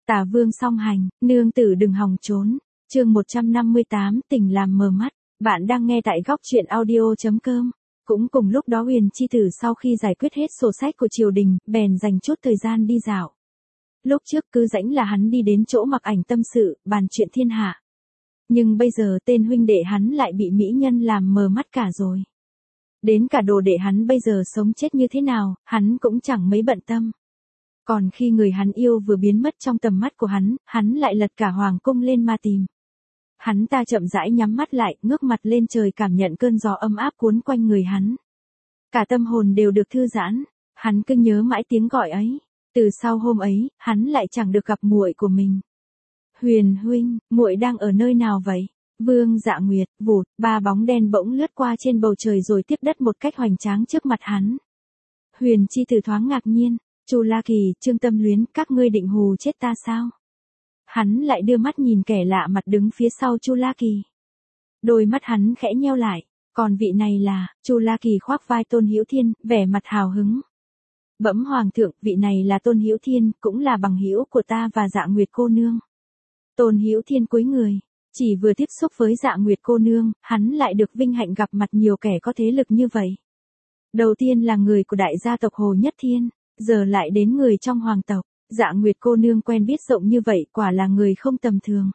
Tả Vương song hành, nương tử đừng hòng trốn. Chương 158, tình làm mờ mắt. Bạn đang nghe tại góc truyện audio.com. Cũng cùng lúc đó Huyền Chi Tử sau khi giải quyết hết sổ sách của triều đình, bèn dành chút thời gian đi dạo. Lúc trước cứ rãnh là hắn đi đến chỗ Mặc Ảnh tâm sự, bàn chuyện thiên hạ. Nhưng bây giờ tên huynh đệ hắn lại bị mỹ nhân làm mờ mắt cả rồi. Đến cả đồ đệ hắn bây giờ sống chết như thế nào, hắn cũng chẳng mấy bận tâm. Còn khi người hắn yêu vừa biến mất trong tầm mắt của hắn lại lật cả hoàng cung lên mà tìm. Hắn ta chậm rãi nhắm mắt lại, ngước mặt lên trời cảm nhận cơn gió ấm áp cuốn quanh người hắn. Cả tâm hồn đều được thư giãn, hắn cứ nhớ mãi tiếng gọi ấy. Từ sau hôm ấy, hắn lại chẳng được gặp muội của mình. Huyền huynh, muội đang ở nơi nào vậy? Vương Dạ Nguyệt, vụt, ba bóng đen bỗng lướt qua trên bầu trời rồi tiếp đất một cách hoành tráng trước mặt hắn. Huyền Chi Tử thoáng ngạc nhiên, Chu La Kỳ, Trương Tâm Luyến, các ngươi định hù chết ta sao? Hắn lại đưa mắt nhìn kẻ lạ mặt đứng phía sau Chu La Kỳ. Đôi mắt hắn khẽ nheo lại, còn vị này là, Chu La Kỳ khoác vai Tôn Hữu Thiên, vẻ mặt hào hứng. Bẩm hoàng thượng, vị này là Tôn Hữu Thiên, cũng là bằng hữu của ta và Dạ Nguyệt cô nương. Tôn Hữu Thiên cúi người, chỉ vừa tiếp xúc với Dạ Nguyệt cô nương, hắn lại được vinh hạnh gặp mặt nhiều kẻ có thế lực như vậy. Đầu tiên là người của đại gia tộc Hồ Nhất Thiên, giờ lại đến người trong hoàng tộc. Dạ Nguyệt cô nương quen biết rộng như vậy, quả là người không tầm thường.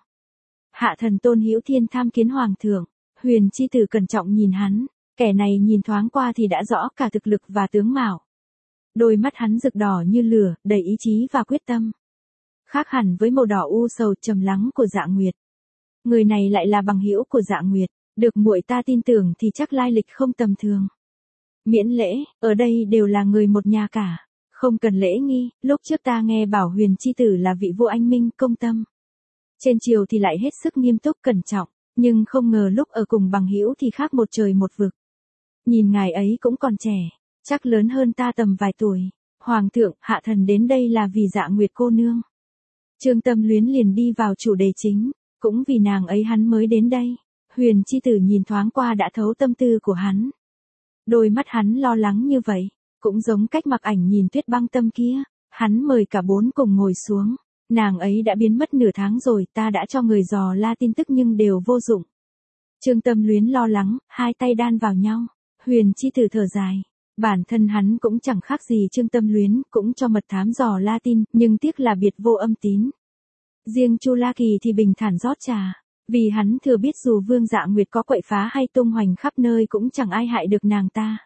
Hạ thần Tôn Hữu Thiên tham kiến hoàng thượng. Huyền Chi Tử cẩn trọng nhìn hắn, kẻ này nhìn thoáng qua thì đã rõ cả thực lực và tướng mạo. Đôi mắt hắn rực đỏ như lửa, đầy ý chí và quyết tâm. Khác hẳn với màu đỏ u sầu trầm lắng của Dạ Nguyệt. Người này lại là bằng hữu của Dạ Nguyệt, được muội ta tin tưởng thì chắc lai lịch không tầm thường. Miễn lễ, ở đây đều là người một nhà cả. Không cần lễ nghi, lúc trước ta nghe bảo Huyền Chi Tử là vị vua anh minh, công tâm. Trên triều thì lại hết sức nghiêm túc cẩn trọng, nhưng không ngờ lúc ở cùng bằng hữu thì khác một trời một vực. Nhìn ngài ấy cũng còn trẻ, chắc lớn hơn ta tầm vài tuổi. Hoàng thượng, hạ thần đến đây là vì Dạ Nguyệt cô nương. Trương Tâm Luyến liền đi vào chủ đề chính, cũng vì nàng ấy hắn mới đến đây. Huyền Chi Tử nhìn thoáng qua đã thấu tâm tư của hắn. Đôi mắt hắn lo lắng như vậy. Cũng giống cách Mặc Ảnh nhìn Tuyết Băng Tâm kia, hắn mời cả bốn cùng ngồi xuống. Nàng ấy đã biến mất nửa tháng rồi, ta đã cho người dò la tin tức nhưng đều vô dụng. Trương Tâm Luyến lo lắng, hai tay đan vào nhau. Huyền Chi Tử thở dài. Bản thân hắn cũng chẳng khác gì Trương Tâm Luyến, cũng cho mật thám dò la tin, nhưng tiếc là biệt vô âm tín. Riêng Chu La Kỳ thì bình thản rót trà, vì hắn thừa biết dù Vương Dạ Nguyệt có quậy phá hay tung hoành khắp nơi cũng chẳng ai hại được nàng ta.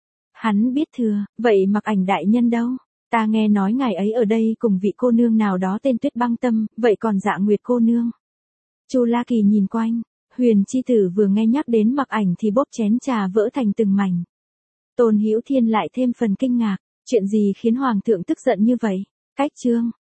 Hắn biết thừa, vậy Mặc Ảnh đại nhân đâu? Ta nghe nói ngài ấy ở đây cùng vị cô nương nào đó tên Tuyết Băng Tâm, vậy còn Dạ Nguyệt cô nương? Chu La Kỳ nhìn quanh, Huyền Chi Tử vừa nghe nhắc đến Mặc Ảnh thì bóp chén trà vỡ thành từng mảnh. Tôn Hữu Thiên lại thêm phần kinh ngạc, chuyện gì khiến hoàng thượng tức giận như vậy? Cách chương